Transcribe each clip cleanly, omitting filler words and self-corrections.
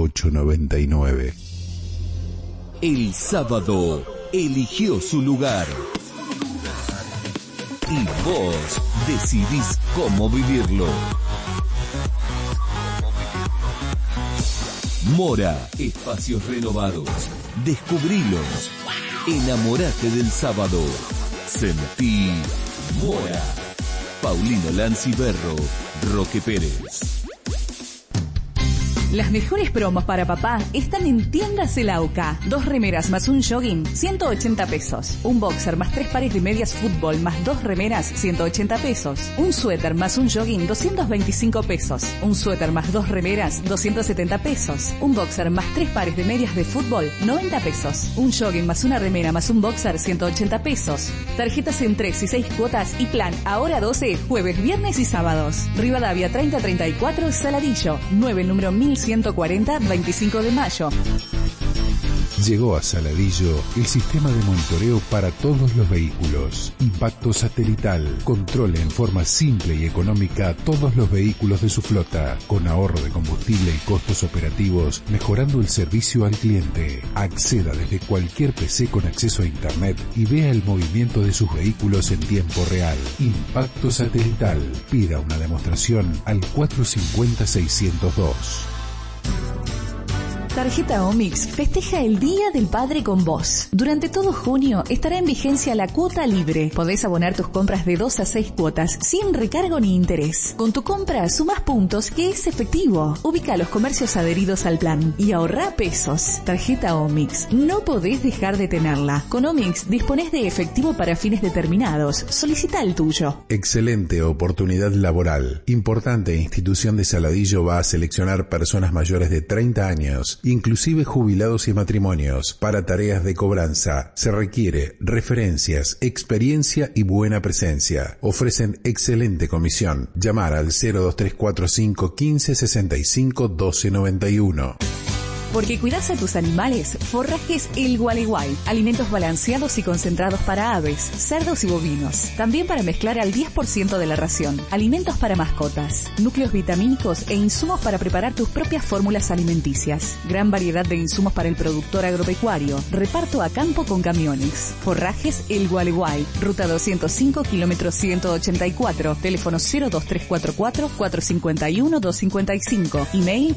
899. El sábado eligió su lugar. Y vos decidís cómo vivirlo. Mora, espacios renovados. Descubrilos. Enamorate del sábado. Sentí Mora. Paulino Lanciberro, Roque Pérez. Las mejores promos para papá están en Tiendas El Auca. 2 remeras más un jogging, 180 pesos. Un boxer más 3 pares de medias fútbol más 2 remeras, 180 pesos. Un suéter más un jogging, 225 pesos. Un suéter más 2 remeras, 270 pesos. Un boxer más 3 pares de medias de fútbol, 90 pesos. Un jogging más una remera más un boxer, 180 pesos. Tarjetas en 3 y 6 cuotas y plan ahora 12, jueves, viernes y sábados. Rivadavia 3034, Saladillo. 9, número 1140, 25 de mayo. Llegó a Saladillo el sistema de monitoreo para todos los vehículos. Impacto satelital. Controle en forma simple y económica todos los vehículos de su flota, con ahorro de combustible y costos operativos, mejorando el servicio al cliente. Acceda desde cualquier PC con acceso a Internet y vea el movimiento de sus vehículos en tiempo real. Impacto satelital. Pida una demostración al 450-602. Tarjeta Omix festeja el Día del Padre con vos. Durante todo junio estará en vigencia la cuota libre. Podés abonar tus compras de 2 a 6 cuotas sin recargo ni interés. Con tu compra sumás puntos que es efectivo. Ubica los comercios adheridos al plan y ahorrá pesos. Tarjeta Omix. No podés dejar de tenerla. Con Omix disponés de efectivo para fines determinados. Solicita el tuyo. Excelente oportunidad laboral. Importante institución de Saladillo va a seleccionar personas mayores de 30 años, inclusive jubilados y matrimonios, para tareas de cobranza. Se requiere referencias, experiencia y buena presencia. Ofrecen excelente comisión. Llamar al 02345 15 65 12 91. Porque cuidas a tus animales, Forrajes El Gualeguay. Alimentos balanceados y concentrados para aves, cerdos y bovinos. También para mezclar al 10% de la ración. Alimentos para mascotas. Núcleos vitamínicos e insumos para preparar tus propias fórmulas alimenticias. Gran variedad de insumos para el productor agropecuario. Reparto a campo con camiones. Forrajes El Gualeguay. Ruta 205, kilómetro 184. Teléfono 02344 451 255. Email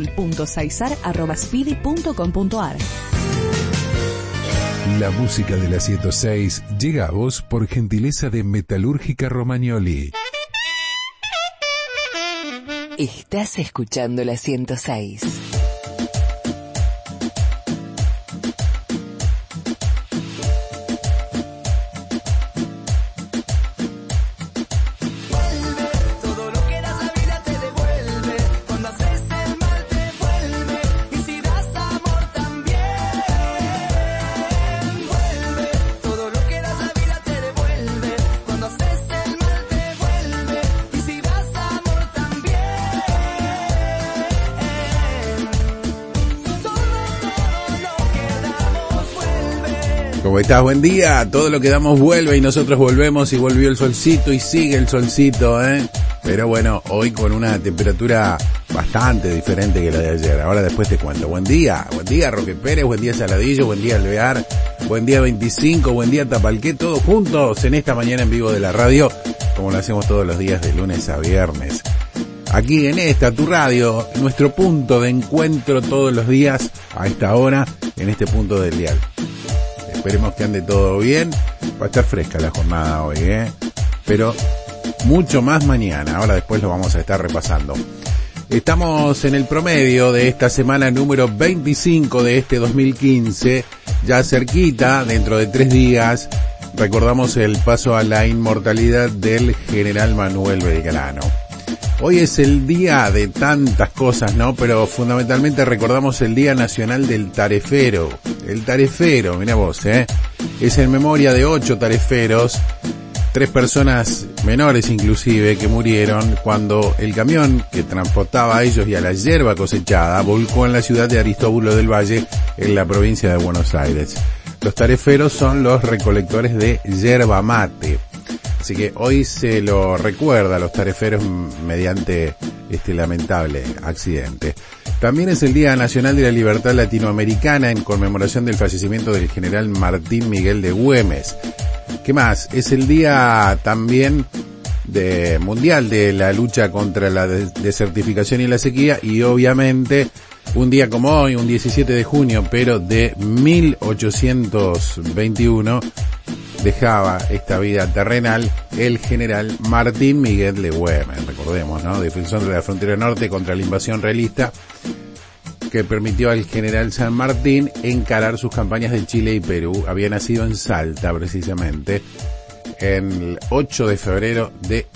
raul.saizar@speedy.com.ar. La música de la 106 llega a vos por gentileza de Metalúrgica Romagnoli. Estás escuchando la 106. ¿Cómo estás? Buen día. Todo lo que damos vuelve y nosotros volvemos y volvió el solcito y sigue el solcito, Pero bueno, hoy con una temperatura bastante diferente que la de ayer. Ahora después te cuento. Buen día Roque Pérez, buen día Saladillo, buen día Alvear, buen día 25, buen día Tapalqué, todos juntos en esta mañana en vivo de la radio, como lo hacemos todos los días de lunes a viernes. Aquí en esta, tu radio, nuestro punto de encuentro todos los días a esta hora, en este punto del dial. Esperemos que ande todo bien. Va a estar fresca la jornada hoy, pero mucho más mañana. Ahora después lo vamos a estar repasando. Estamos en el promedio de esta semana número 25 de este 2015. Ya cerquita, dentro de 3 días, recordamos el paso a la inmortalidad del general Manuel Belgrano. Hoy es el día de tantas cosas, ¿no? Pero fundamentalmente recordamos el Día Nacional del Tarefero. El tarefero, mira vos, es en memoria de 8 tareferos, 3 personas menores inclusive, que murieron cuando el camión que transportaba a ellos y a la hierba cosechada volcó en la ciudad de Aristóbulo del Valle, en la provincia de Buenos Aires. Los tareferos son los recolectores de yerba mate. Así que hoy se lo recuerda a los tareferos mediante este lamentable accidente. También es el Día Nacional de la Libertad Latinoamericana en conmemoración del fallecimiento del general Martín Miguel de Güemes. ¿Qué más? Es el día también mundial de la lucha contra la desertificación y la sequía, y obviamente un día como hoy, un 17 de junio, pero de 1821, dejaba esta vida terrenal el general Martín Miguel de Güemes, recordemos, ¿no? Defensor de la frontera norte contra la invasión realista, que permitió al general San Martín encarar sus campañas de Chile y Perú. Había nacido en Salta, precisamente, en el 8 de febrero de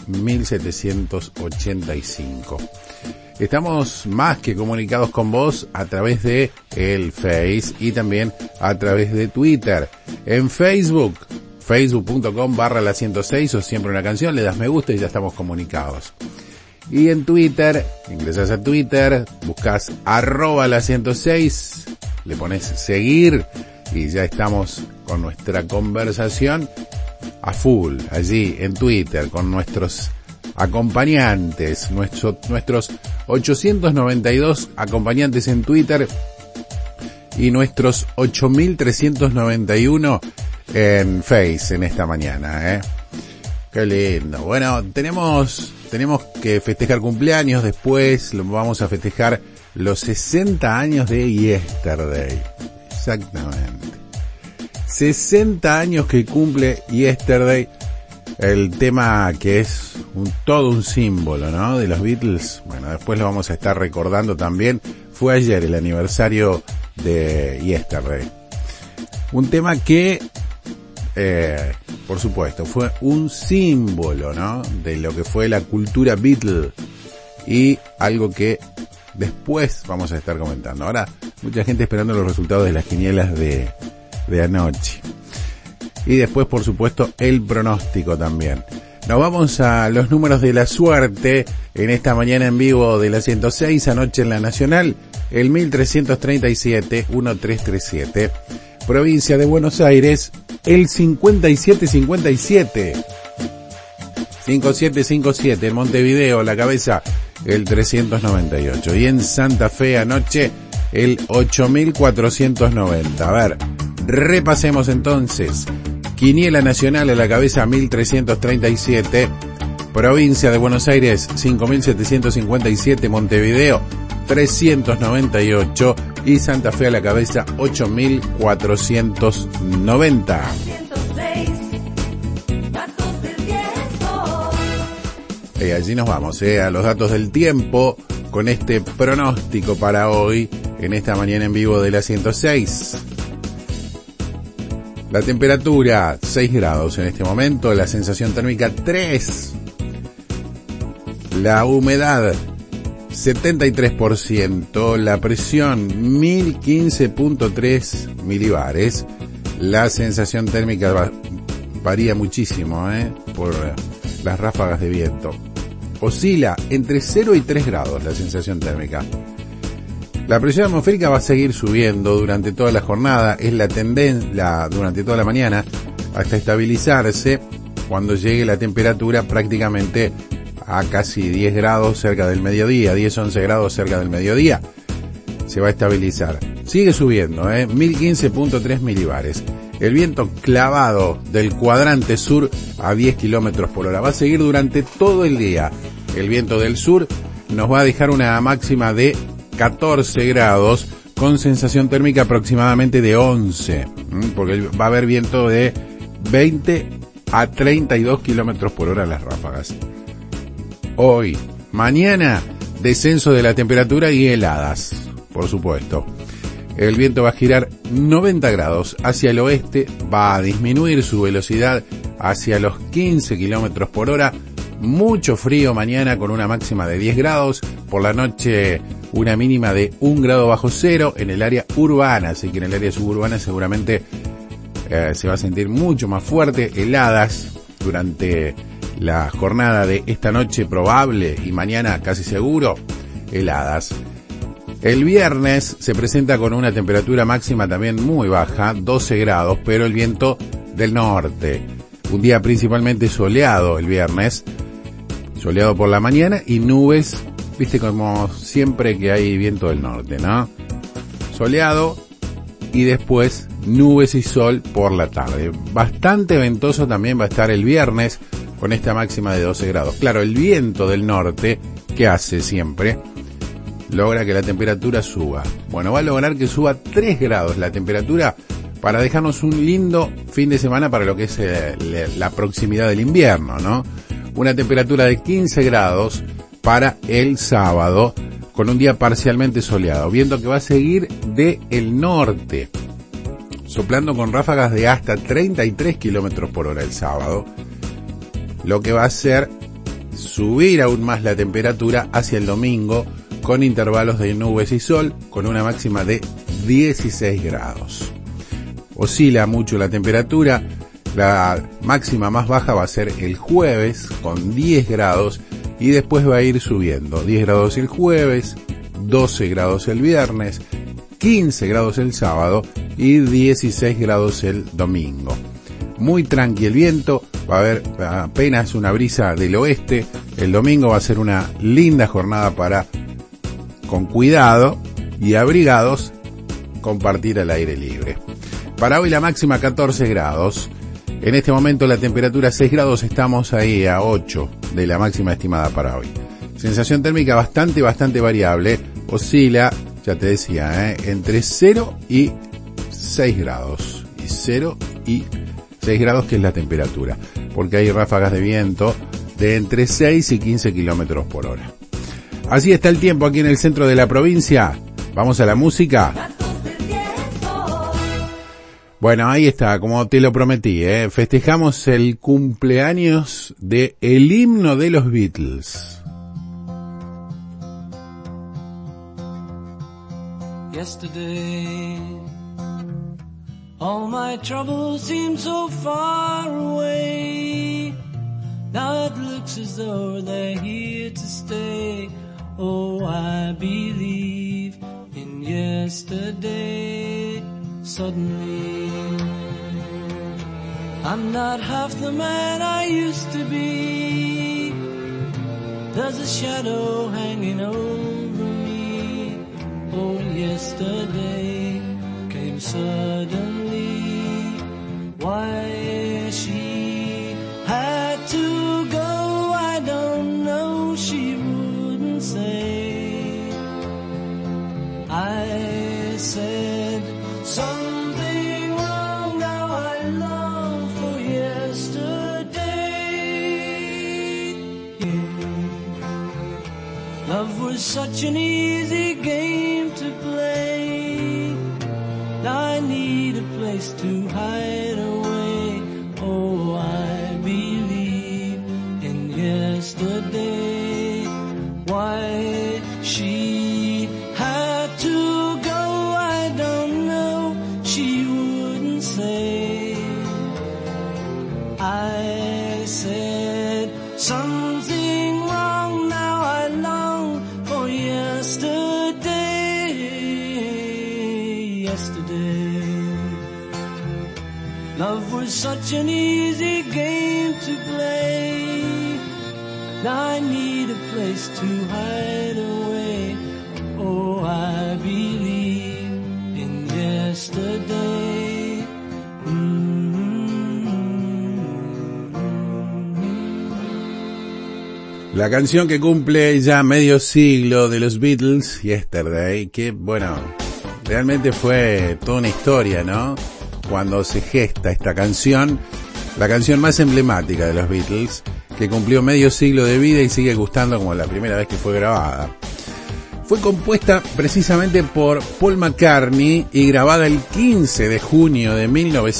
1785. Estamos más que comunicados con vos a través de el Face y también a través de Twitter. En Facebook, facebook.com/la106 o siempre una canción, le das me gusta y ya estamos comunicados. Y en Twitter, ingresas a Twitter, buscas @la106, le pones seguir y ya estamos con nuestra conversación a full allí en Twitter con nuestros acompañantes, nuestros 892 acompañantes en Twitter y nuestros 8391 en Face en esta mañana, Qué lindo. Bueno, tenemos que festejar cumpleaños, después vamos a festejar los 60 años de Yesterday. Exactamente. 60 años que cumple Yesterday, el tema que es todo un símbolo, ¿no? De los Beatles. Bueno, después lo vamos a estar recordando también. Fue ayer el aniversario de Yesterday. Un tema que, por supuesto, fue un símbolo, ¿no? De lo que fue la cultura Beatle y algo que después vamos a estar comentando. Ahora, mucha gente esperando los resultados de las quinielas de anoche. Y después, por supuesto, el pronóstico también. Nos vamos a los números de la suerte en esta mañana en vivo de la 106, anoche en la Nacional, el 1337, 1337. Provincia de Buenos Aires, el 5757. 5757, en Montevideo, La Cabeza, el 398. Y en Santa Fe anoche, el 8490. A ver, repasemos entonces. Quiniela Nacional a La Cabeza, 1337. Provincia de Buenos Aires, 5757. Montevideo, 398. Y Santa Fe a La Cabeza, 8490. Y allí nos vamos, a los datos del tiempo con este pronóstico para hoy en esta mañana en vivo de la 106. La temperatura 6 grados en este momento, la sensación térmica 3, la humedad 73%, la presión 1015.3 milibares, la sensación térmica varía muchísimo por las ráfagas de viento. Oscila entre 0 y 3 grados la sensación térmica. La presión atmosférica va a seguir subiendo durante toda la jornada, es la tendencia durante toda la mañana, hasta estabilizarse cuando llegue la temperatura prácticamente a casi 10 grados cerca del mediodía, 10-11 grados cerca del mediodía, se va a estabilizar. Sigue subiendo, 1015.3 milibares. El viento clavado del cuadrante sur a 10 kilómetros por hora va a seguir durante todo el día. El viento del sur nos va a dejar una máxima de 14 grados con sensación térmica aproximadamente de 11, porque va a haber viento de 20 a 32 kilómetros por hora las ráfagas. Hoy, mañana, descenso de la temperatura y heladas, por supuesto. El viento va a girar 90 grados hacia el oeste, va a disminuir su velocidad hacia los 15 kilómetros por hora. Mucho frío mañana con una máxima de 10 grados. Por la noche una mínima de 1 grado bajo cero en el área urbana, así que en el área suburbana seguramente se va a sentir mucho más fuerte. Heladas durante la jornada de esta noche probable y mañana casi seguro, heladas. El viernes se presenta con una temperatura máxima también muy baja, 12 grados, pero el viento del norte. Un día principalmente soleado el viernes, soleado por la mañana y nubes viste como siempre que hay viento del norte, ¿no? Soleado y después nubes y sol por la tarde. Bastante ventoso también va a estar el viernes con esta máxima de 12 grados. Claro, el viento del norte, ¿qué hace siempre? Logra que la temperatura suba. Bueno, va a lograr que suba 3 grados la temperatura para dejarnos un lindo fin de semana para lo que es la proximidad del invierno, ¿no? Una temperatura de 15 grados para el sábado, con un día parcialmente soleado. Viento que va a seguir del norte, soplando con ráfagas de hasta 33 kilómetros por hora el sábado, lo que va a hacer subir aún más la temperatura hacia el domingo, con intervalos de nubes y sol, con una máxima de 16 grados. Oscila mucho la temperatura, la máxima más baja va a ser el jueves con 10 grados y después va a ir subiendo. 10 grados el jueves, 12 grados el viernes, 15 grados el sábado y 16 grados el domingo. Muy tranqui el viento, va a haber apenas una brisa del oeste. El domingo va a ser una linda jornada para, con cuidado y abrigados, compartir al aire libre. Para hoy la máxima 14 grados. En este momento la temperatura 6 grados, estamos ahí a 8 de la máxima estimada para hoy. Sensación térmica bastante variable. Oscila, ya te decía, entre 0 y 6 grados. Y 0 y 6 grados que es la temperatura. Porque hay ráfagas de viento de entre 6 y 15 kilómetros por hora. Así está el tiempo aquí en el centro de la provincia. Vamos a la música. Bueno, ahí está, como te lo prometí, festejamos el cumpleaños de el himno de los Beatles. Yesterday, all my troubles seem so far away. Now it looks as though they're here to stay. Oh, I believe in yesterday. Suddenly, I'm not half the man I used to be. There's a shadow hanging over me. Oh, yesterday came suddenly. Why she had to go, I don't know, she wouldn't say. I said something wrong, now I long for yesterday. Love was such an easy game to play. Now I need a place to hide away. Oh, I believe in yesterday. Why she had to go, I don't know, she wouldn't say. I said something wrong, now I long for yesterday. Yesterday, love was such an easy game to play. Now I need a place to hide away. Oh, I believe in yesterday. La canción que cumple ya medio siglo de los Beatles, Yesterday, que bueno, realmente fue toda una historia, ¿no? Cuando se gesta esta canción, la canción más emblemática de los Beatles, que cumplió medio siglo de vida y sigue gustando como la primera vez que fue grabada. Fue compuesta precisamente por Paul McCartney y grabada el 15 de junio de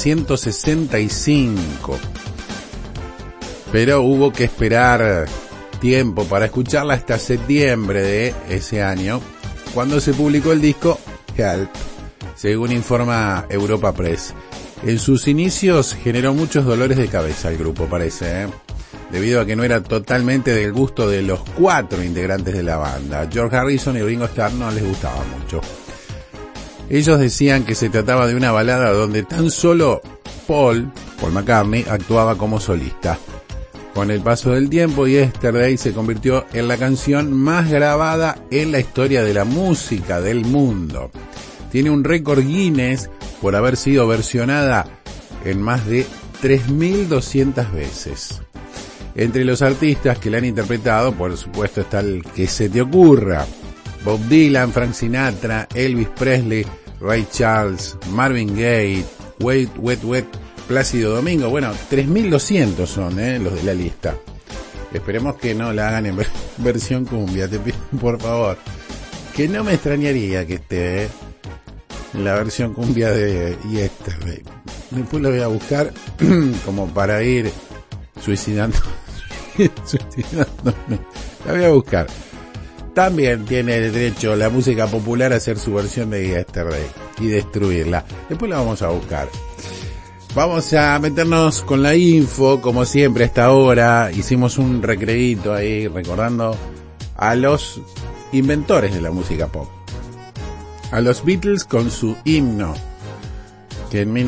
1965. Pero hubo que esperar tiempo para escucharla hasta septiembre de ese año, cuando se publicó el disco Help, según informa Europa Press. En sus inicios generó muchos dolores de cabeza el grupo, parece, debido a que no era totalmente del gusto de los 4 integrantes de la banda. George Harrison y Ringo Starr no les gustaba mucho. Ellos decían que se trataba de una balada donde tan solo Paul McCartney actuaba como solista. Con el paso del tiempo, Yesterday se convirtió en la canción más grabada en la historia de la música del mundo. Tiene un récord Guinness por haber sido versionada en más de 3.200 veces. Entre los artistas que la han interpretado, por supuesto, está el que se te ocurra: Bob Dylan, Frank Sinatra, Elvis Presley, Ray Charles, Marvin Gaye, Wet Wet Wet, Plácido Domingo. Bueno, 3.200 son los de la lista. Esperemos que no la hagan en versión cumbia, te pido por favor. Que no me extrañaría que esté en la versión cumbia de Yesterday. Después lo voy a buscar como para ir suicidándome. La voy a buscar. También tiene derecho la música popular a hacer su versión de Yesterday y destruirla. Después la vamos a buscar. Vamos a meternos con la info, como siempre a esta hora. Hicimos un recreíto ahí recordando a los inventores de la música pop. A los Beatles con su himno, que en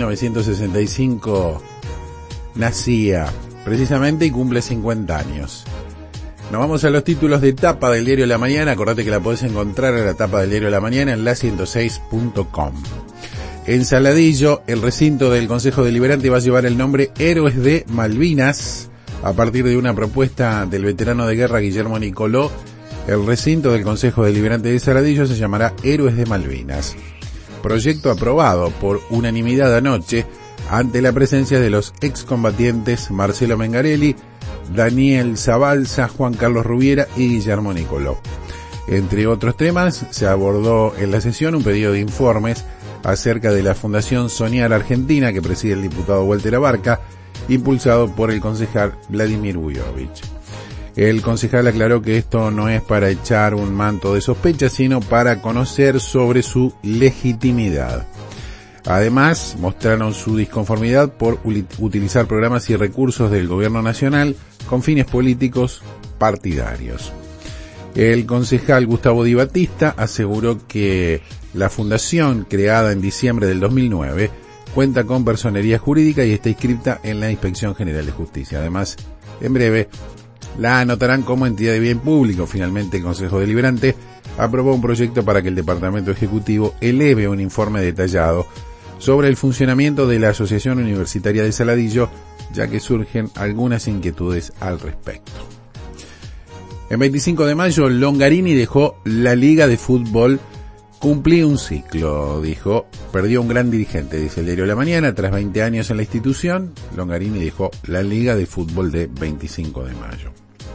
1965 nacía precisamente y cumple 50 años. Nos vamos a los títulos de tapa del diario La Mañana. Acordate que la podés encontrar en la tapa del diario La Mañana en la106.com. En Saladillo, el recinto del Consejo Deliberante va a llevar el nombre Héroes de Malvinas. A partir de una propuesta del veterano de guerra Guillermo Nicoló, el recinto del Consejo Deliberante de Saladillo se llamará Héroes de Malvinas. Proyecto aprobado por unanimidad anoche ante la presencia de los excombatientes Marcelo Mengarelli, Daniel Zabalza, Juan Carlos Rubiera y Guillermo Nicoló. Entre otros temas, se abordó en la sesión un pedido de informes acerca de la Fundación Soñar Argentina que preside el diputado Walter Abarca, impulsado por el concejal Vladimir Bujovich. El concejal aclaró que esto no es para echar un manto de sospecha, sino para conocer sobre su legitimidad. Además, mostraron su disconformidad por utilizar programas y recursos del gobierno nacional con fines políticos partidarios. El concejal Gustavo Di Battista aseguró que la fundación, creada en diciembre del 2009, cuenta con personería jurídica y está inscripta en la Inspección General de Justicia. Además, en breve la anotarán como entidad de bien público. Finalmente, el Consejo Deliberante aprobó un proyecto para que el Departamento Ejecutivo eleve un informe detallado sobre el funcionamiento de la Asociación Universitaria de Saladillo, ya que surgen algunas inquietudes al respecto. El 25 de mayo, Longarini dejó la Liga de Fútbol. Cumplí un ciclo, dijo. Perdió un gran dirigente, dice el diario La Mañana. Tras 20 años en la institución, Longarini dejó la Liga de Fútbol de 25 de mayo.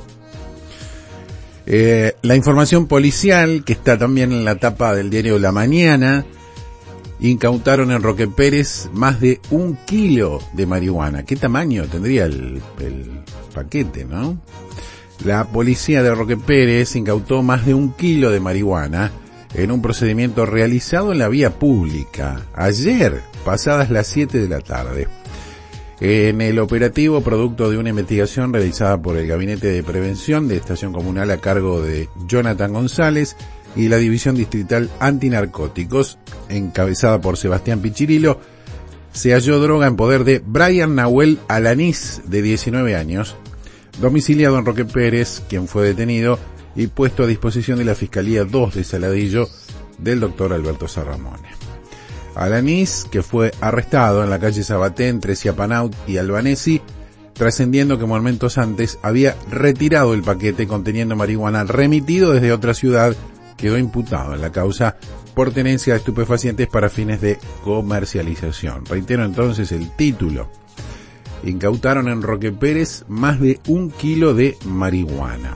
La información policial, que está también en la tapa del diario La Mañana. Incautaron en Roque Pérez más de 1 kilo de marihuana. ¿Qué tamaño tendría el paquete, no? La policía de Roque Pérez incautó más de 1 kilo de marihuana en un procedimiento realizado en la vía pública ayer, pasadas las 7 de la tarde. En el operativo, producto de una investigación realizada por el Gabinete de Prevención de Estación Comunal a cargo de Jonathan González y la División Distrital Antinarcóticos, encabezada por Sebastián Pichirilo, se halló droga en poder de Brian Nahuel Alanís, de 19 años, domiciliado en Roque Pérez, quien fue detenido y puesto a disposición de la Fiscalía 2 de Saladillo del doctor Alberto Sarramone. Alanís, que fue arrestado en la calle Sabaté entre Siapanaut y Albanesi, trascendiendo que momentos antes había retirado el paquete conteniendo marihuana remitido desde otra ciudad, quedó imputado en la causa por tenencia de estupefacientes para fines de comercialización. Reitero entonces el título. Incautaron en Roque Pérez más de 1 kilo de marihuana.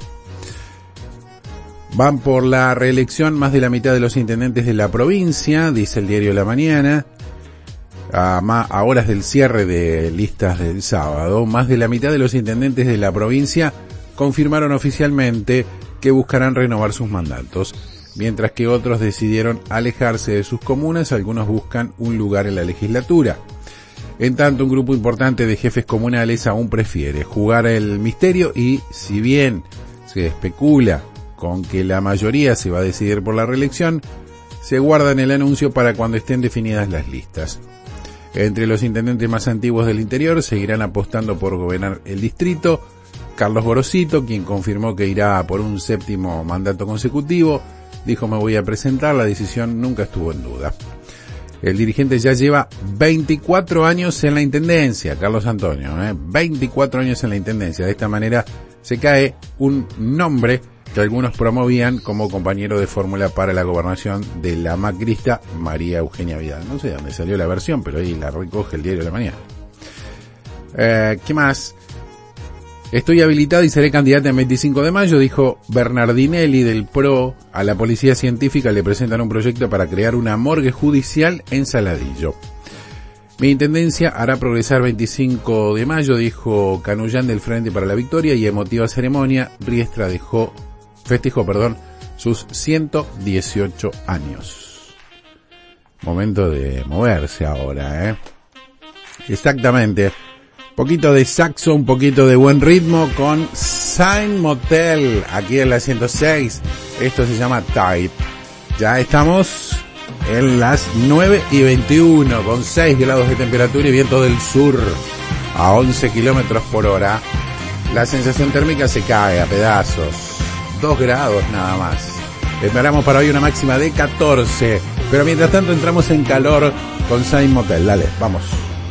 Van por la reelección más de la mitad de los intendentes de la provincia, dice el diario La Mañana. A horas del cierre de listas del sábado, más de la mitad de los intendentes de la provincia confirmaron oficialmente que buscarán renovar sus mandatos, mientras que otros decidieron alejarse de sus comunas. Algunos buscan un lugar en la legislatura. En tanto, un grupo importante de jefes comunales aún prefiere jugar el misterio y, si bien se especula con que la mayoría se va a decidir por la reelección, se guardan el anuncio para cuando estén definidas las listas. Entre los intendentes más antiguos del interior seguirán apostando por gobernar el distrito, Carlos Gorosito, quien confirmó que irá por un 7º mandato consecutivo, dijo: me voy a presentar, la decisión nunca estuvo en duda. El dirigente ya lleva 24 años en la intendencia, Carlos Antonio, 24 años en la intendencia. De esta manera se cae un nombre que algunos promovían como compañero de fórmula para la gobernación de la macrista María Eugenia Vidal. No sé de dónde salió la versión, pero ahí la recoge el Diario de la Mañana. ¿Qué más? Estoy habilitada y seré candidata el 25 de mayo, dijo Bernardinelli del PRO. A la Policía Científica le presentan un proyecto para crear una morgue judicial en Saladillo. Mi intendencia hará progresar 25 de mayo, dijo Canullán del Frente para la Victoria, y emotiva ceremonia. Riestra festejó sus 118 años. Momento de moverse ahora, Exactamente. Un poquito de saxo, un poquito de buen ritmo con Saint Motel, aquí en la 106. Esto se llama Type. Ya estamos en las 9:21, con 6 grados de temperatura y viento del sur a 11 kilómetros por hora. La sensación térmica se cae a pedazos. 2 grados nada más. Esperamos para hoy una máxima de 14. Pero mientras tanto entramos en calor con Saint Motel. Dale, vamos.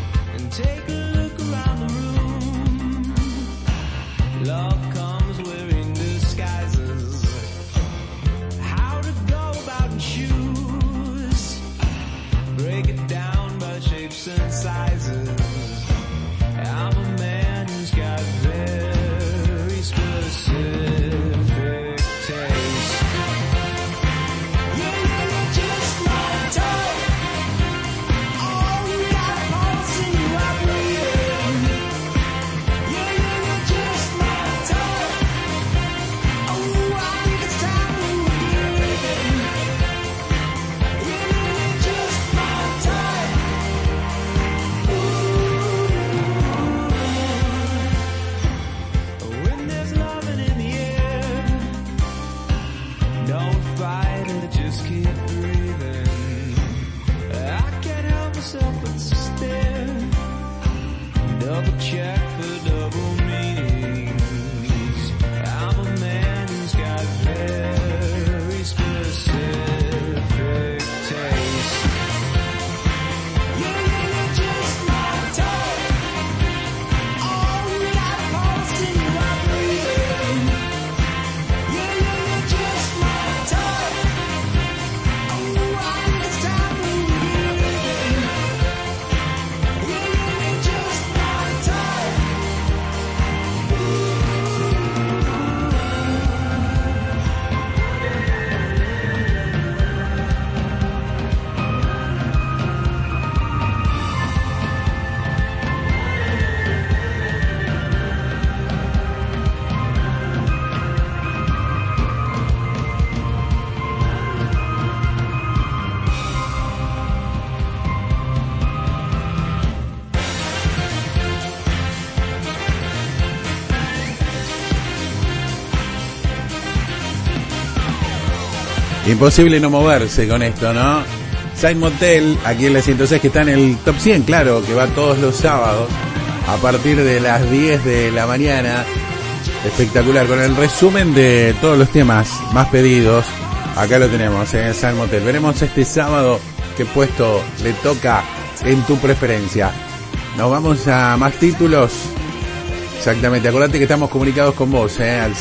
Imposible no moverse con esto, ¿no? Saint Motel, aquí en la 106, que está en el top 100, claro, que va todos los sábados a partir de las 10 de la mañana. Espectacular, con el resumen de todos los temas más pedidos. Acá lo tenemos, Saint Motel. Veremos este sábado qué puesto le toca en tu preferencia. Nos vamos a más títulos. Exactamente, acordate que estamos comunicados con vos, al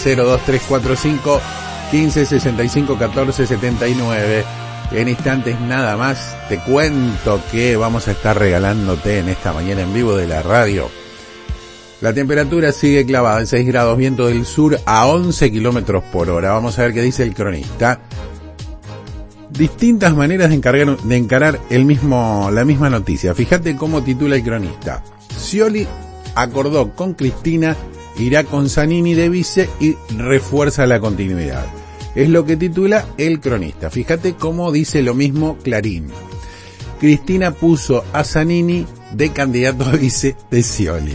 02345 1565 1479. En instantes nada más te cuento que vamos a estar regalándote en esta mañana en vivo de la radio. La temperatura sigue clavada en 6 grados, viento del sur a 11 kilómetros por hora. Vamos a ver qué dice el cronista. Distintas maneras de encarar la misma noticia. Fíjate cómo titula el cronista. Scioli acordó con Cristina, irá con Zanini de vice y refuerza la continuidad. Es lo que titula el cronista. Fíjate cómo dice lo mismo Clarín. Cristina puso a Zanini de candidato a vice de Scioli.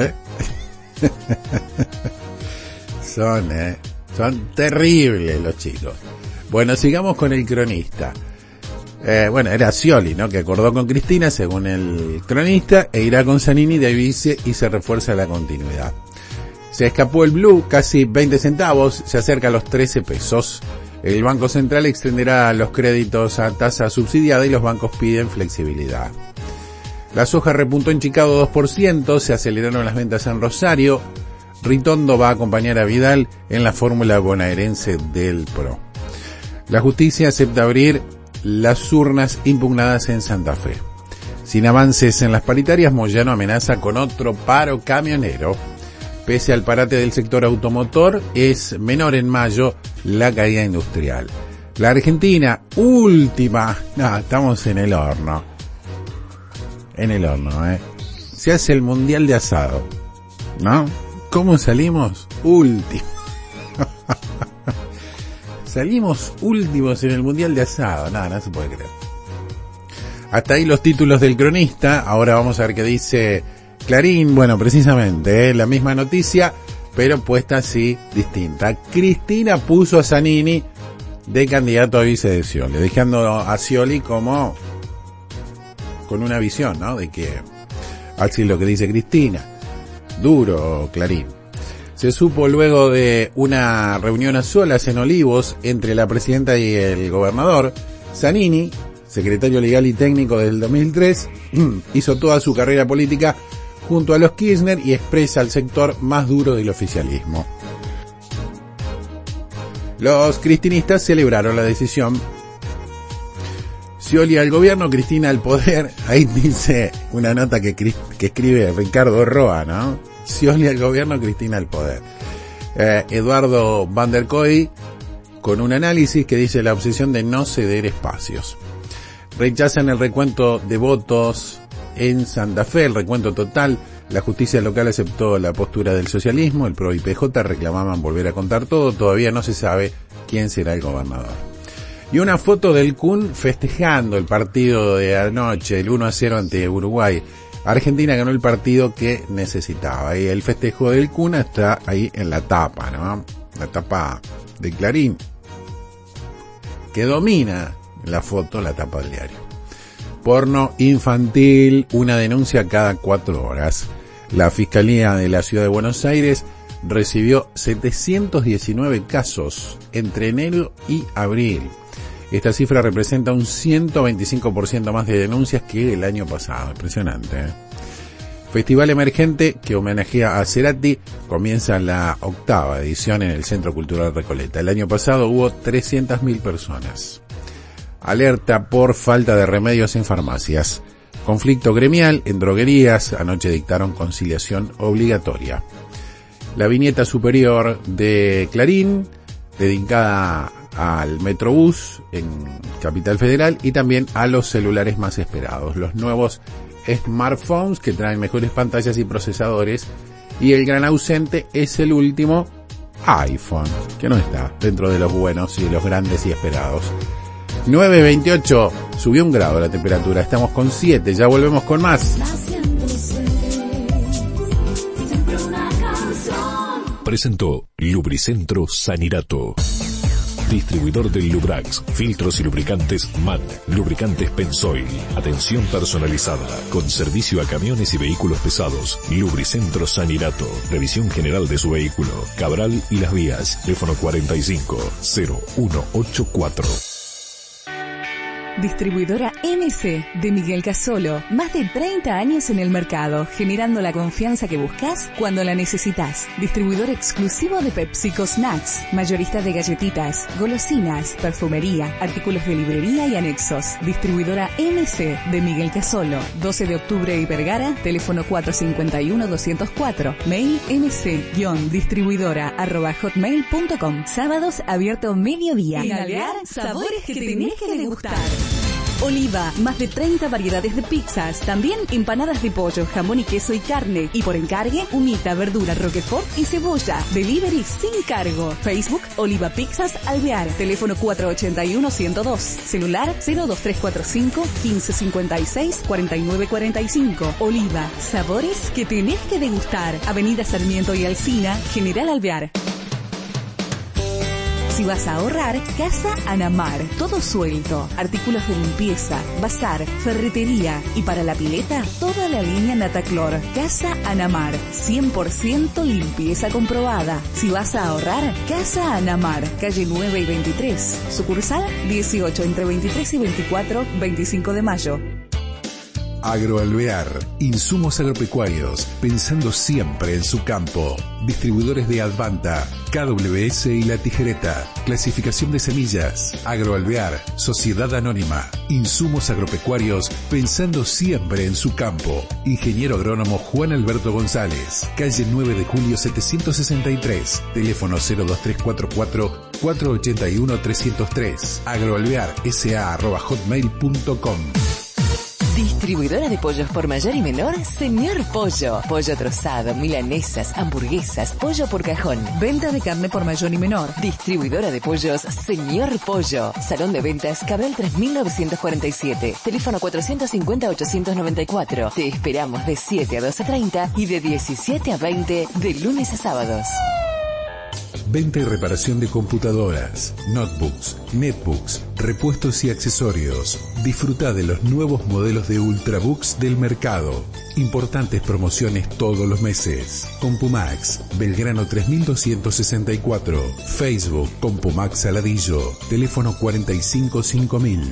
Son terribles los chicos. Bueno, sigamos con el cronista. Era Scioli, ¿no? Que acordó con Cristina, según el cronista, e irá con Zanini de vice y se refuerza la continuidad. Se escapó el blue, casi 20 centavos, se acerca a los 13 pesos. El Banco Central extenderá los créditos a tasa subsidiada y los bancos piden flexibilidad. La soja repuntó en Chicago 2%, se aceleraron las ventas en Rosario. Ritondo va a acompañar a Vidal en la fórmula bonaerense del PRO. La justicia acepta abrir las urnas impugnadas en Santa Fe. Sin avances en las paritarias, Moyano amenaza con otro paro camionero. Pese al parate del sector automotor, es menor en mayo la caída industrial. La Argentina, última, estamos en el horno. Se hace el mundial de asado, ¿no? ¿Cómo salimos? Último. Salimos últimos en el mundial de asado. No se puede creer. Hasta ahí los títulos del cronista. Ahora vamos a ver qué dice Clarín. Bueno, precisamente, la misma noticia, pero puesta así, distinta. Cristina puso a Zanini de candidato a vice de Scioli, dejando a Scioli como con una visión, ¿no? De que así es lo que dice Cristina. Duro, Clarín. Se supo luego de una reunión a solas en Olivos entre la presidenta y el gobernador. Zanini, secretario legal y técnico del 2003, hizo toda su carrera política junto a los Kirchner y expresa el sector más duro del oficialismo. Los cristinistas celebraron la decisión. Scioli al gobierno, Cristina al poder. Ahí dice una nota que escribe Ricardo Roa, ¿no? Scioli al gobierno, Cristina al poder. Eduardo Van der Kooi con un análisis que dice la obsesión de no ceder espacios. Rechazan el recuento de votos en Santa Fe, el recuento total. La justicia local aceptó la postura del socialismo, el PRO y PJ reclamaban volver a contar todo, todavía no se sabe quién será el gobernador. Y una foto del Kun festejando el partido de anoche, el 1-0 ante Uruguay. Argentina ganó el partido que necesitaba y el festejo del Kun está ahí en la tapa, ¿no? La tapa de Clarín, que domina la foto, la tapa del diario. Porno infantil, una denuncia cada 4 horas. La Fiscalía de la Ciudad de Buenos Aires recibió 719 casos entre enero y abril. Esta cifra representa un 125% más de denuncias que el año pasado. Impresionante, ¿eh? Festival Emergente, que homenajea a Cerati, comienza la 8ª edición en el Centro Cultural Recoleta. El año pasado hubo 300.000 personas. Alerta por falta de remedios en farmacias. Conflicto gremial en droguerías. Anoche dictaron conciliación obligatoria. La viñeta superior de Clarín, dedicada al Metrobús en Capital Federal y también a los celulares más esperados, los nuevos smartphones que traen mejores pantallas y procesadores, y el gran ausente es el último iPhone, que no está dentro de los buenos y de los grandes y esperados. 9:28, subió 1 grado la temperatura, estamos con 7, ya volvemos con más. Presentó Lubricentro Sanirato. Distribuidor del Lubrax, filtros y lubricantes MAN, lubricantes Pensoil, atención personalizada, con servicio a camiones y vehículos pesados. Lubricentro Sanirato, revisión general de su vehículo. Cabral y Las Vías, teléfono 45-0184. Distribuidora MC de Miguel Casolo, más de 30 años en el mercado, generando la confianza que buscas cuando la necesitas. Distribuidor exclusivo de PepsiCo Snacks, mayorista de galletitas, golosinas, perfumería, artículos de librería y anexos. Distribuidora MC de Miguel Casolo, 12 de octubre y Vergara, teléfono 451-204, mail mc-distribuidora@hotmail.com. Sábados abierto mediodía. En Alvear, sabores que tenés que degustar. Oliva, más de 30 variedades de pizzas, también empanadas de pollo, jamón y queso y carne, y por encargue, humita, verdura, roquefort y cebolla. Delivery sin cargo. Facebook, Oliva Pizzas Alvear, teléfono 481-102, celular 02345 1556 4945. Oliva, sabores que tenés que degustar. Avenida Sarmiento y Alsina, General Alvear. Si vas a ahorrar, Casa Anamar. Todo suelto. Artículos de limpieza, bazar, ferretería y para la pileta, toda la línea Nataclor. Casa Anamar. 100% limpieza comprobada. Si vas a ahorrar, Casa Anamar. Calle 9 y 23. Sucursal 18 entre 23 y 24, 25 de mayo. Agroalvear, insumos agropecuarios, pensando siempre en su campo. Distribuidores de Advanta, KWS y La Tijereta. Clasificación de semillas. Agroalvear, Sociedad Anónima. Insumos agropecuarios, pensando siempre en su campo. Ingeniero agrónomo Juan Alberto González. Calle 9 de julio 763. Teléfono 02344 481 303. agroalvear.sa@hotmail.com. Distribuidora de pollos por mayor y menor, Señor Pollo. Pollo trozado, milanesas, hamburguesas, pollo por cajón. Venta de carne por mayor y menor. Distribuidora de pollos, Señor Pollo. Salón de ventas, Cabral 3947. Teléfono 450-894. Te esperamos de 7 a 12:30 y de 17 a 20 de lunes a sábados. Venta y reparación de computadoras, notebooks, netbooks, repuestos y accesorios. Disfruta de los nuevos modelos de Ultrabooks del mercado. Importantes promociones todos los meses. Compumax, Belgrano 3264. Facebook, Compumax Saladillo. Teléfono 455000.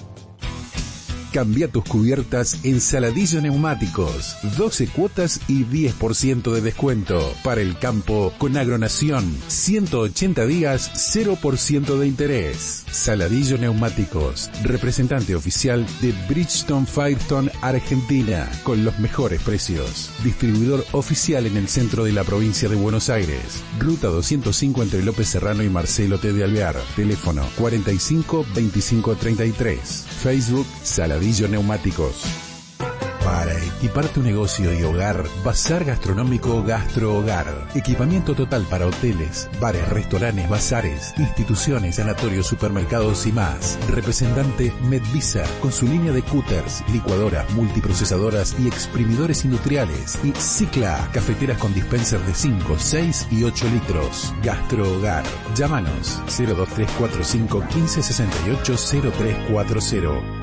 Cambia tus cubiertas en Saladillo Neumáticos. 12 cuotas y 10% de descuento. Para el campo con Agronación. 180 días, 0% de interés. Saladillo Neumáticos. Representante oficial de Bridgestone Firestone Argentina. Con los mejores precios. Distribuidor oficial en el centro de la provincia de Buenos Aires. Ruta 205 entre López Serrano y Marcelo T. de Alvear. Teléfono 45 25 33. Facebook Saladillo Neumáticos. Para equipar tu negocio y hogar, Bazar Gastronómico Gastro Hogar. Equipamiento total para hoteles, bares, restaurantes, bazares, instituciones, sanatorios, supermercados y más. Representante Medvisa, con su línea de cooters, licuadoras, multiprocesadoras y exprimidores industriales. Y Cicla, cafeteras con dispenser de 5, 6 y 8 litros. Gastro Hogar. Llámanos 02345 1568 0340.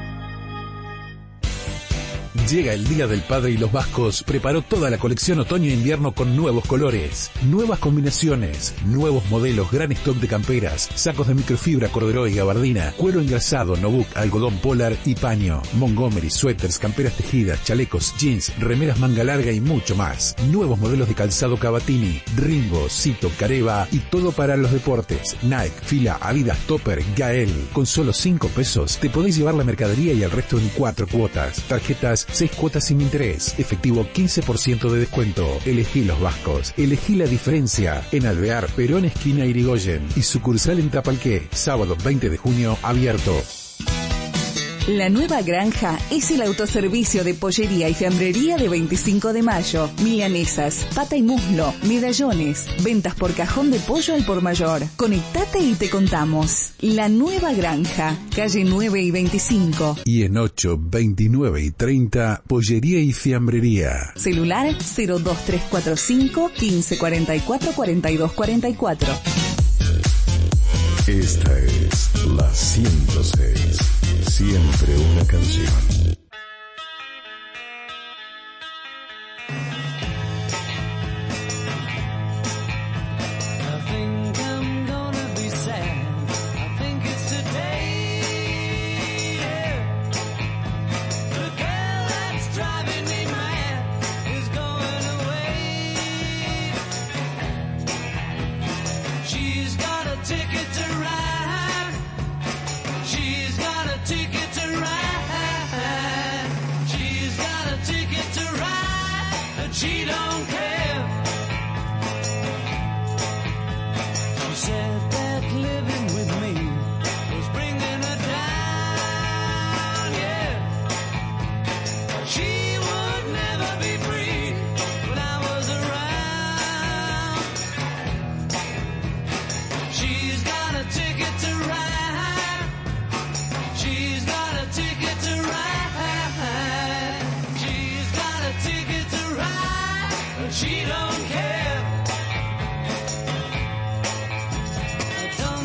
Llega el Día del Padre y los Vascos preparó toda la colección otoño e invierno con nuevos colores, nuevas combinaciones, nuevos modelos, gran stock de camperas, sacos de microfibra, corduroy, gabardina, cuero engrasado, nubuck, algodón polar y paño, Montgomery, suéteres, camperas tejidas, chalecos, jeans, remeras manga larga y mucho más. Nuevos modelos de calzado Cavatini, Ringo, Cito, Careva y todo para los deportes. Nike, Fila, Adidas, Topper, Gael. Con solo 5 pesos te podés llevar la mercadería y el resto en 4 cuotas. Tarjetas 6 cuotas sin interés. Efectivo 15% de descuento. Elegí los vascos. Elegí la diferencia. En Alvear, Perón esquina Irigoyen. Y sucursal en Tapalqué. Sábado 20 de junio abierto. La Nueva Granja es el autoservicio de pollería y fiambrería de 25 de mayo. Milanesas, pata y muslo, medallones, ventas por cajón de pollo al por mayor. Conectate y te contamos. La Nueva Granja, calle 9 y 25. Y en 8, 29 y 30, pollería y fiambrería. Celular 02345 1544 4244. Esta es la 106. Siempre una canción. She don't care. I don't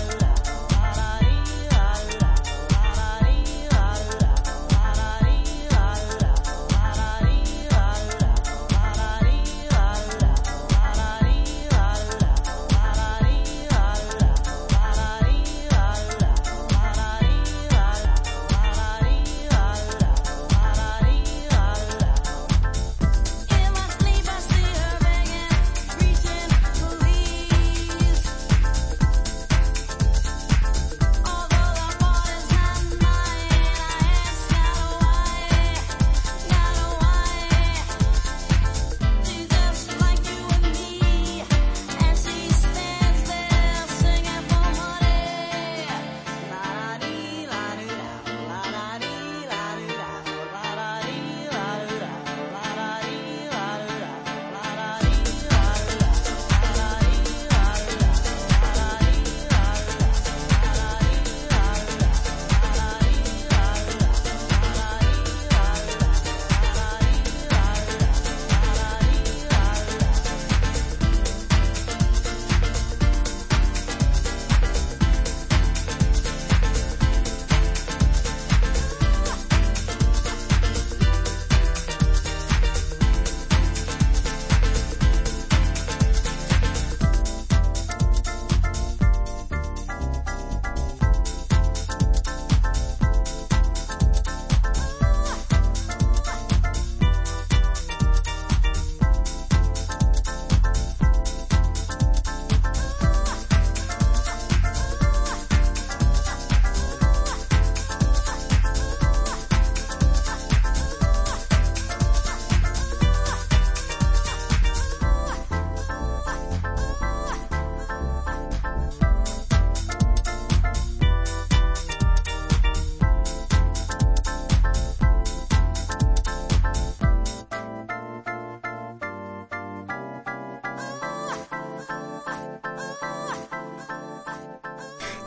la la la la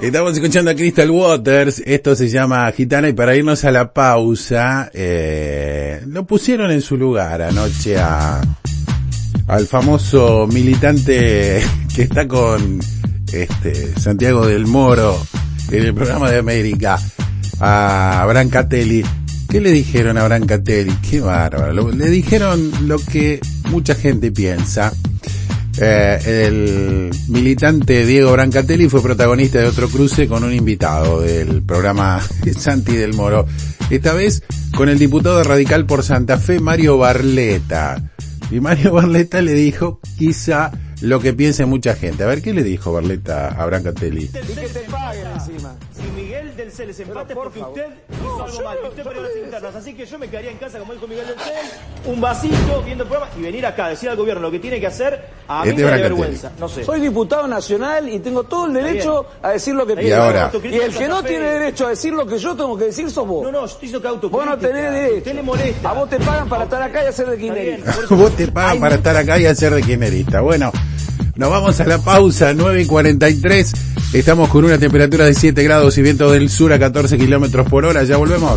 Estamos escuchando a Crystal Waters, esto se llama Gitana, y para irnos a la pausa, lo pusieron en su lugar anoche al famoso militante que está con Santiago del Moro en el programa de América, a Brancatelli. ¿Qué le dijeron a Brancatelli? Qué bárbaro. Le dijeron lo que mucha gente piensa. El militante Diego Brancatelli fue protagonista de otro cruce con un invitado del programa Santi del Moro. Esta vez con el diputado radical por Santa Fe, Mario Barletta. Y Mario Barletta le dijo quizá lo que piensa mucha gente. A ver, ¿qué le dijo Barletta a Brancatelli? Y que te paguen encima. Si Miguel del Cel es empate porque usted hizo algo mal, usted perdió las internas, así que yo me quedaría en casa, como dijo Miguel del Cel, un vasito, viendo el programa, y venir acá a decir al gobierno lo que tiene que hacer, a mí me da vergüenza. No sé. Soy diputado nacional y tengo todo el derecho a decir lo que pienso. Ahora. Y el que no tiene derecho a decir lo que yo tengo que decir sos vos. No, yo estoy diciendo que autocrítica. Vos no tenés derecho. Usted le molesta. A vos te pagan para estar acá y hacer de kirchnerista. Vos te pagan para estar acá y hacer de kirchnerista. Bueno, nos vamos a la pausa, 9:43. Estamos con una temperatura de 7 grados y viento del sur a 14 kilómetros por hora. Ya volvemos.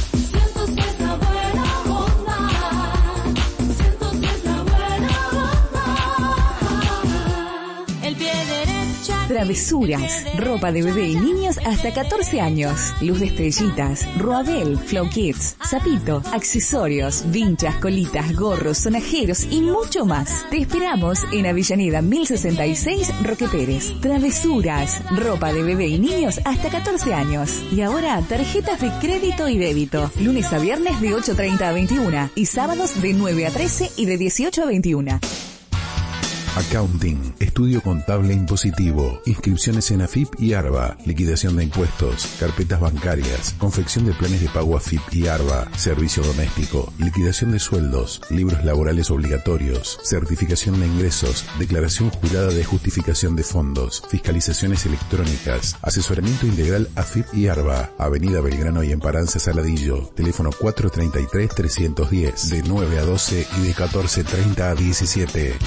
Travesuras, ropa de bebé y niños hasta 14 años, luz de estrellitas, Roabel, Flow Kids, Zapito, accesorios, vinchas, colitas, gorros, sonajeros y mucho más. Te esperamos en Avellaneda 1066, Roque Pérez. Travesuras, ropa de bebé y niños hasta 14 años. Y ahora tarjetas de crédito y débito, lunes a viernes de 8:30 a 21 y sábados de 9 a 13 y de 18 a 21. Accounting, estudio contable impositivo, inscripciones en AFIP y ARBA, liquidación de impuestos, carpetas bancarias, confección de planes de pago AFIP y ARBA, servicio doméstico, liquidación de sueldos, libros laborales obligatorios, certificación de ingresos, declaración jurada de justificación de fondos, fiscalizaciones electrónicas, asesoramiento integral AFIP y ARBA, Avenida Belgrano y Emparanza Saladillo, teléfono 433-310, de 9 a 12 y de 14:30 a 17.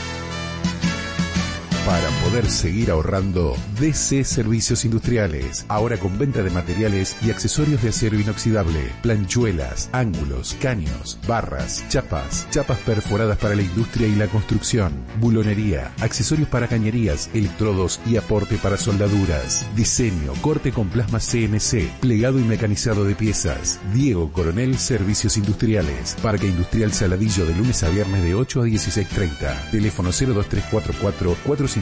Para poder seguir ahorrando, DC Servicios Industriales. Ahora con venta de materiales y accesorios de acero inoxidable, planchuelas, ángulos, caños, barras, chapas perforadas para la industria y la construcción, bulonería, accesorios para cañerías, electrodos y aporte para soldaduras. Diseño, corte con plasma CNC, plegado y mecanizado de piezas. Diego Coronel Servicios Industriales. Parque Industrial Saladillo de lunes a viernes de 8 a 16:30. Teléfono 02344 450-335.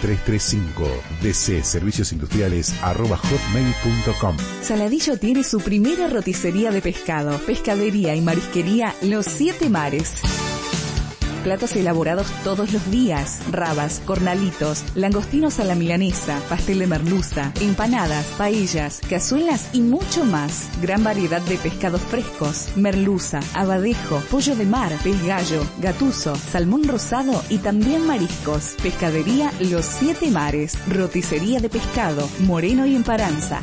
dcserviciosindustriales@hotmail.com. Saladillo tiene su primera roticería de pescado, pescadería y marisquería Los Siete Mares. Platos elaborados todos los días, rabas, cornalitos, langostinos a la milanesa, pastel de merluza, empanadas, paellas, cazuelas y mucho más. Gran variedad de pescados frescos, merluza, abadejo, pollo de mar, pez gallo, gatuso, salmón rosado y también mariscos. Pescadería Los Siete Mares, roticería de pescado, Moreno y Emparanza.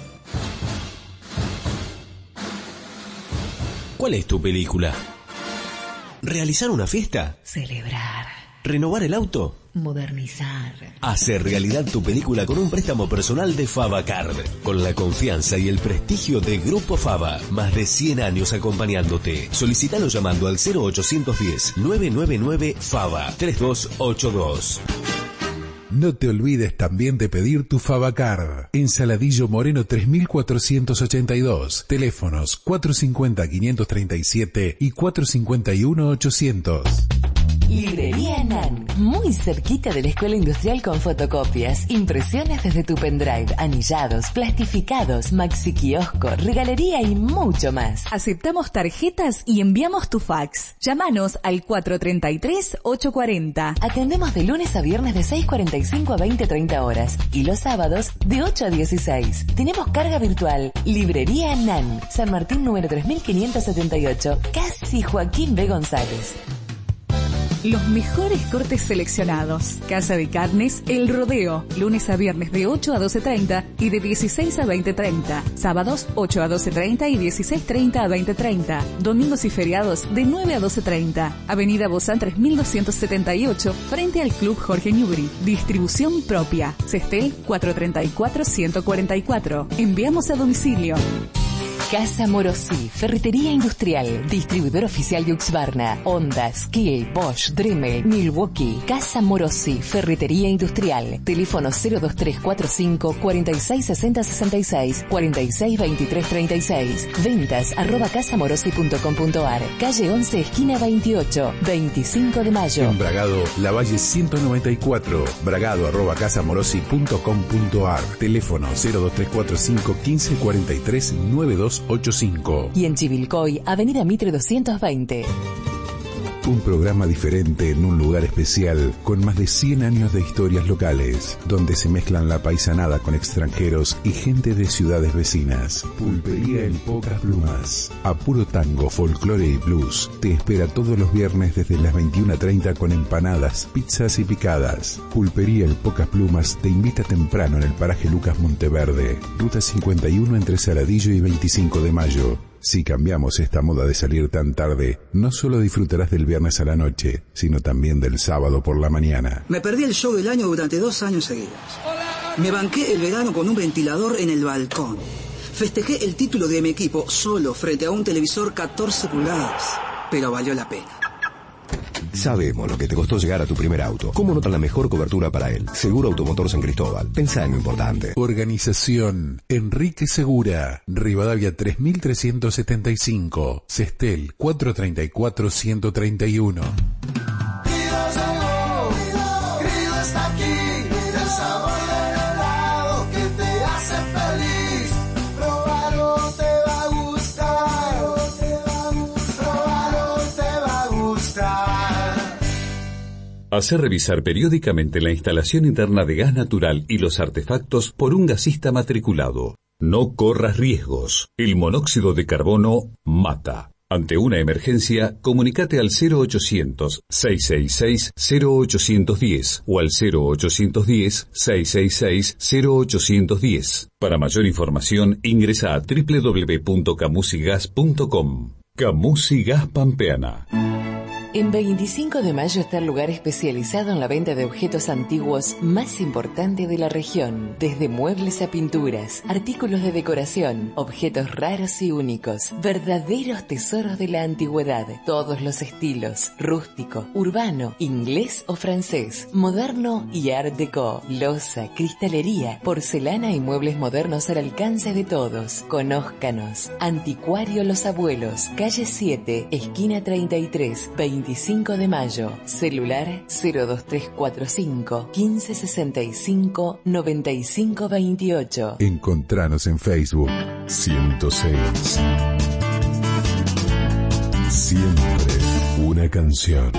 ¿Cuál es tu película? ¿Realizar una fiesta? Celebrar. ¿Renovar el auto? Modernizar. Hacer realidad tu película con un préstamo personal de FABAcard. Con la confianza y el prestigio de Grupo Faba. Más de 100 años acompañándote. Solicítalo llamando al 0810-999-FABA 3282. No te olvides también de pedir tu FABAcard. En Saladillo Moreno 3482. Teléfonos 450-537 y 451-800. Librería Nan, muy cerquita de la Escuela Industrial con fotocopias, impresiones desde tu pendrive, anillados, plastificados, maxi kiosco, regalería y mucho más. Aceptamos tarjetas y enviamos tu fax. Llámanos al 433-840. Atendemos de lunes a viernes de 6:45 a 20:30 horas y los sábados de 8 a 16. Tenemos carga virtual. Librería Nan, San Martín número 3578, casi Joaquín B. González. Los mejores cortes seleccionados. Casa de Carnes El Rodeo. Lunes a viernes de 8 a 12:30 y de 16 a 20:30. Sábados 8 a 12:30 y 16:30 a 20:30. Domingos y feriados de 9 a 12:30. Avenida Bozán 3278, frente al Club Jorge Newbery. Distribución propia. Cestel 434-144. Enviamos a domicilio. Casa Morosi, ferretería industrial, distribuidor oficial de Husqvarna, Honda, Skill, Bosch, Dremel, Milwaukee. Casa Morosi, ferretería industrial. Teléfono 02345 466066 462336. Ventas @casamorosi.com.ar. Calle 11, esquina 28, 25 de mayo. En Bragado, La Valle 194. Bragado@casamorosi.com.ar. Teléfono 02345 1543 9285. Y en Chivilcoy, Avenida Mitre 220. Un programa diferente en un lugar especial, con más de 100 años de historias locales, donde se mezclan la paisanada con extranjeros y gente de ciudades vecinas. Pulpería El Pocas Plumas. A puro tango, folclore y blues. Te espera todos los viernes desde las 21:30 con empanadas, pizzas y picadas. Pulpería El Pocas Plumas te invita temprano en el paraje Lucas Monteverde, Ruta 51 entre Saladillo y 25 de mayo. Si cambiamos esta moda de salir tan tarde, no solo disfrutarás del viernes a la noche, sino también del sábado por la mañana. Me perdí el show del año durante 2 años seguidos. Me banqué el verano con un ventilador en el balcón. Festejé el título de mi equipo solo frente a un televisor 14 pulgadas. Pero valió la pena. Sabemos lo que te costó llegar a tu primer auto. ¿Cómo notar la mejor cobertura para él? Seguro Automotor San Cristóbal. Pensá en lo importante. Organización Enrique Segura. Rivadavia 3375. Cestel 434-131. Hacer revisar periódicamente la instalación interna de gas natural y los artefactos por un gasista matriculado. No corras riesgos. El monóxido de carbono mata. Ante una emergencia, comunícate al 0800-666-0810 o al 0810-666-0810. Para mayor información, ingresa a www.camusigas.com. Camusi Gas Pampeana. En 25 de mayo está el lugar especializado en la venta de objetos antiguos más importante de la región. Desde muebles a pinturas, artículos de decoración, objetos raros y únicos. Verdaderos tesoros de la antigüedad. Todos los estilos. Rústico, urbano, inglés o francés. Moderno y art déco. Loza, cristalería, porcelana y muebles modernos al alcance de todos. Conózcanos. Anticuario Los Abuelos. Calle 7, esquina 33, 25 de mayo. Celular 02345 1565 9528. Encontranos en Facebook. 106. Siempre una canción.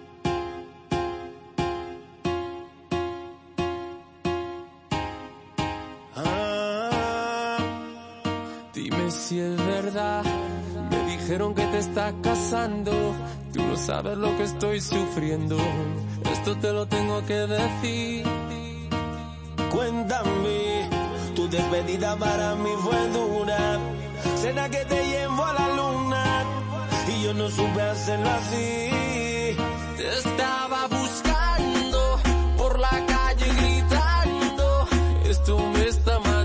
Dime si es verdad. Me dijeron que te estás casando. Tú no sabes lo que estoy sufriendo. Esto te lo tengo que decir. Cuéntame, tu despedida para mí fue dura. Cena que te llevo a la luna y yo no supe hacerlo así. Te estaba buscando por la calle gritando. Esto me está matando.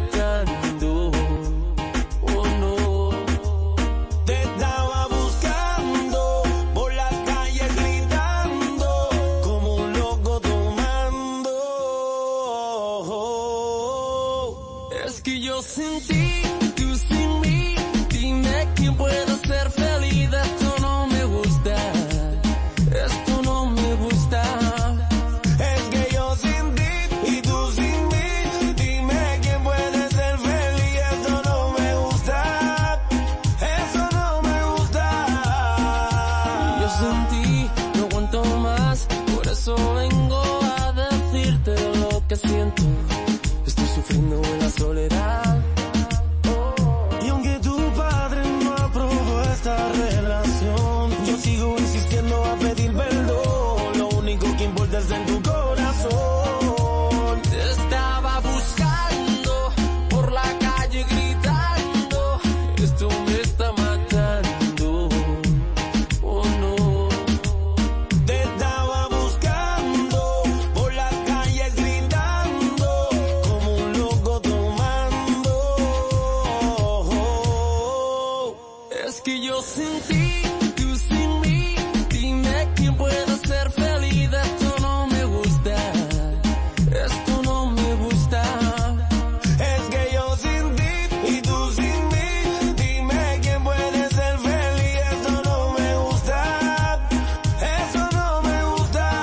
Sin ti, tú sin mí, dime quién puede ser feliz. Esto no me gusta, esto no me gusta. Es que yo sin ti, tú sin mí, dime quién puede ser feliz. Esto no me gusta, esto no me gusta. Es que yo sin ti y tú sin mí, dime quién puede ser feliz. Esto no me gusta, eso no me gusta.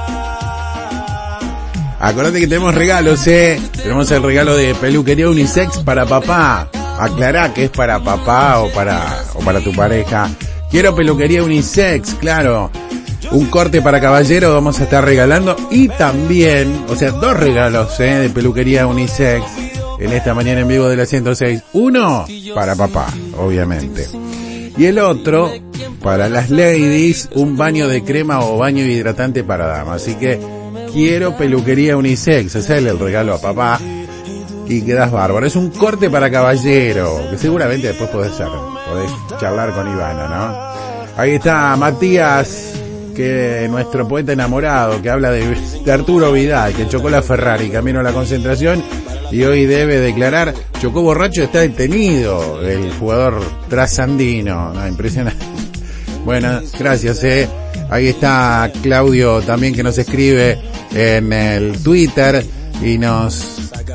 Acordate que tenemos regalos, tenemos el regalo de peluquería unisex para papá. Aclará que es para papá o para tu pareja. Quiero peluquería unisex, claro. Un corte para caballero vamos a estar regalando. Y también, o sea, 2 regalos de peluquería unisex en esta mañana en vivo de la 106. Uno para papá, obviamente. Y el otro, para las ladies, un baño de crema o baño hidratante para damas. Así que quiero peluquería unisex, hacerle el regalo a papá. Y quedas bárbaro. Es un corte para caballero, que seguramente después podés charlar con Ivana, ¿no? Ahí está Matías, que nuestro poeta enamorado, que habla de Arturo Vidal, que chocó la Ferrari camino a la concentración y hoy debe declarar, chocó borracho, está detenido el jugador trasandino. No, impresionante. Bueno, gracias, Ahí está Claudio también, que nos escribe en el Twitter y nos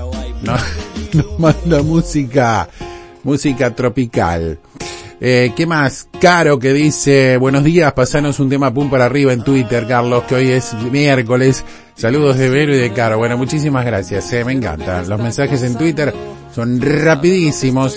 manda música tropical. ¿Qué más? Caro, que dice, buenos días, pasanos un tema pum para arriba en Twitter, Carlos, que hoy es miércoles. Saludos de Vero y de Caro. Bueno, muchísimas gracias, me encanta. Los mensajes en Twitter son rapidísimos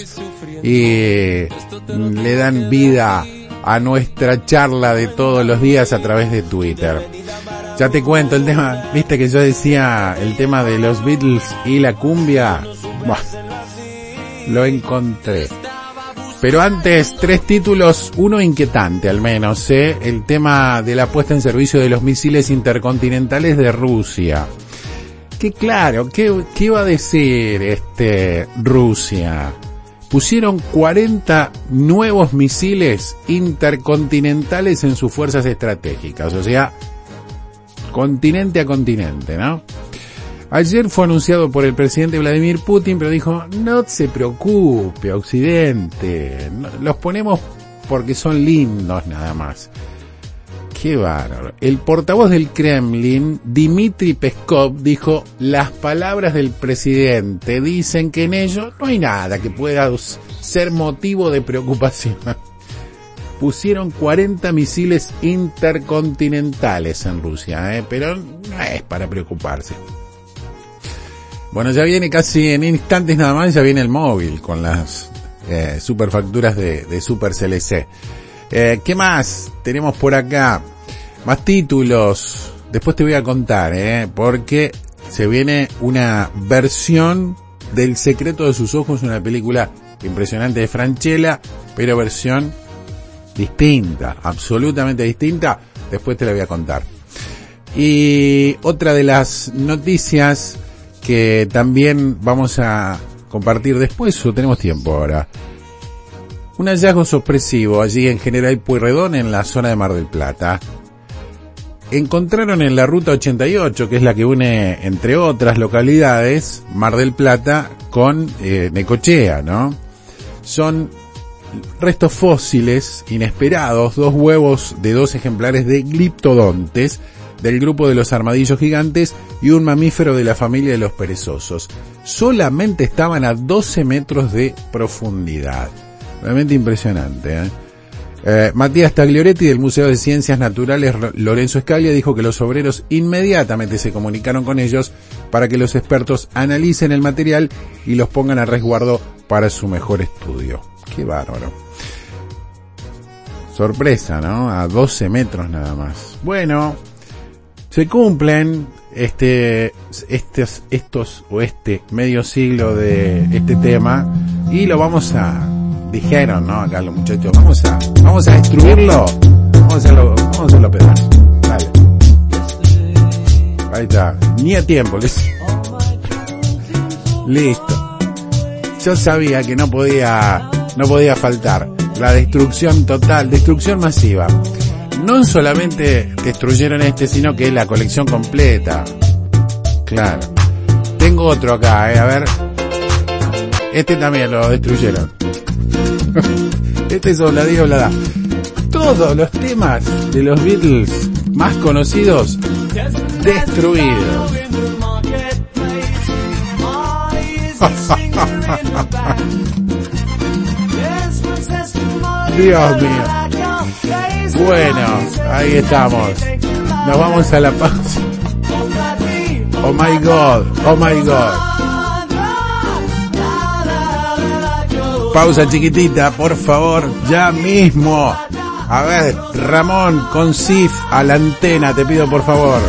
y le dan vida a nuestra charla de todos los días a través de Twitter. Ya te cuento el tema, viste que yo decía el tema de los Beatles y la cumbia. Buah, lo encontré. Pero antes, 3 títulos, uno inquietante al menos, el tema de la puesta en servicio de los misiles intercontinentales de Rusia. Que claro, ¿qué iba a decir Rusia? Pusieron 40 nuevos misiles intercontinentales en sus fuerzas estratégicas, o sea, continente a continente, ¿no? Ayer fue anunciado por el presidente Vladimir Putin, pero dijo, no se preocupe, Occidente, los ponemos porque son lindos nada más. Qué bárbaro. El portavoz del Kremlin, Dmitry Peskov, dijo, las palabras del presidente dicen que en ello no hay nada que pueda ser motivo de preocupación. Pusieron 40 misiles intercontinentales en Rusia, pero no es para preocuparse. Bueno, ya viene casi en instantes nada más, ya viene el móvil con las superfacturas de Super CLC. ¿Qué más tenemos por acá? Más títulos. Después te voy a contar, porque se viene una versión del Secreto de sus ojos, una película impresionante de Francella, pero versión distinta, absolutamente distinta. Después te la voy a contar. Y otra de las noticias que también vamos a compartir después, o tenemos tiempo ahora. Un hallazgo sorpresivo allí en General Pueyrredón, en la zona de Mar del Plata. Encontraron en la ruta 88, que es la que une, entre otras localidades, Mar del Plata con Necochea, ¿no? Son restos fósiles inesperados, 2 huevos de 2 ejemplares de gliptodontes del grupo de los armadillos gigantes y un mamífero de la familia de los perezosos. Solamente estaban a 12 metros de profundidad. Realmente impresionante, Matías Taglioretti del Museo de Ciencias Naturales Lorenzo Scalia dijo que los obreros inmediatamente se comunicaron con ellos para que los expertos analicen el material y los pongan a resguardo para su mejor estudio. Qué bárbaro. Sorpresa, ¿no? A 12 metros nada más. Bueno, se cumplen este medio siglo de este tema y lo vamos a, dijeron, ¿no? Acá los muchachos, vamos a destruirlo, vamos a hacerlo pedazos. Dale. Ahí está, ni a tiempo, listo. Yo sabía que no podía faltar la destrucción total, destrucción masiva. No solamente destruyeron sino que la colección completa. Claro. Tengo otro acá, a ver. Este también lo destruyeron. Este es Obladi Oblada. Todos los temas de los Beatles más conocidos destruidos. Dios mío. Bueno, ahí estamos. Nos vamos a la pausa. Oh my God, oh my God. Pausa chiquitita, por favor, ya mismo. A ver, Ramón, con Sif a la antena, te pido por favor.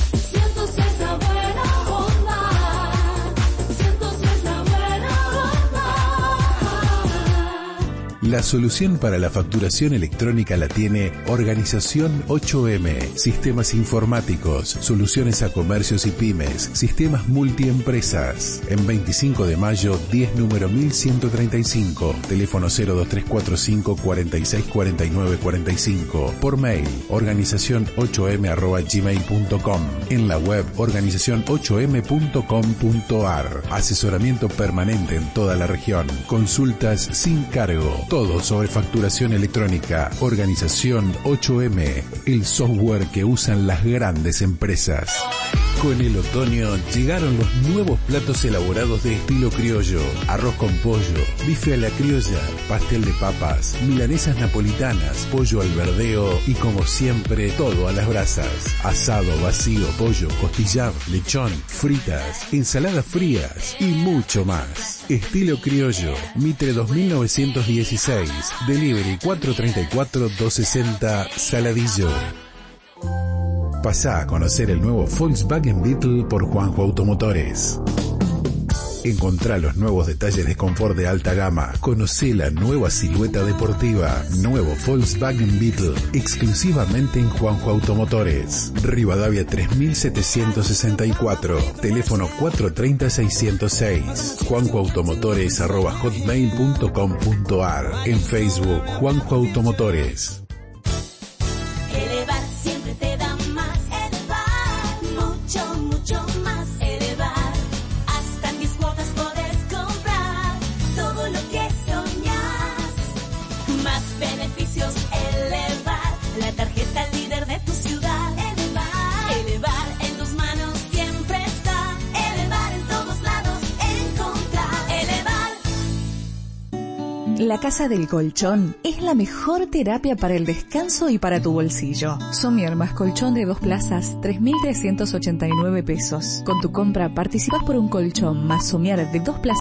La solución para la facturación electrónica la tiene Organización 8M, sistemas informáticos, soluciones a comercios y pymes, sistemas multiempresas. En 25 de mayo, 10 número 1135, teléfono 02345 46 49 45, por mail organizacion8m@gmail.com, en la web organizacion8m.com.ar. Asesoramiento permanente en toda la región, consultas sin cargo. Todo sobre facturación electrónica. Organización 8M, el software que usan las grandes empresas. Con el otoño llegaron los nuevos platos elaborados de estilo criollo. Arroz con pollo, bife a la criolla, pastel de papas, milanesas napolitanas, pollo al verdeo y como siempre todo a las brasas. Asado, vacío, pollo, costillar, lechón, fritas, ensaladas frías y mucho más. Estilo criollo, Mitre 2916, delivery 434-260, Saladillo. Pasá a conocer el nuevo Volkswagen Beetle por Juanjo Automotores. Encontrá los nuevos detalles de confort de alta gama. Conocé la nueva silueta deportiva. Nuevo Volkswagen Beetle, exclusivamente en Juanjo Automotores. Rivadavia 3764. Teléfono 430-606. juanjoautomotores@hotmail.com.ar. En Facebook, Juanjo Automotores. Elevar siempre te da más. Elevar, mucho, mucho más. Elevar, hasta en 10 cuotas podés comprar todo lo que soñás. Más beneficios, elevar, la tarjeta líder de tu ciudad. Elevar, elevar en tus manos siempre está. Elevar en todos lados encontrar. Elevar. La Casa del Colchón es la mejor terapia para el descanso y para tu bolsillo. Somier más colchón de 2 plazas, 3.389 pesos. Con tu compra participas por un colchón más somier de 2 plazas.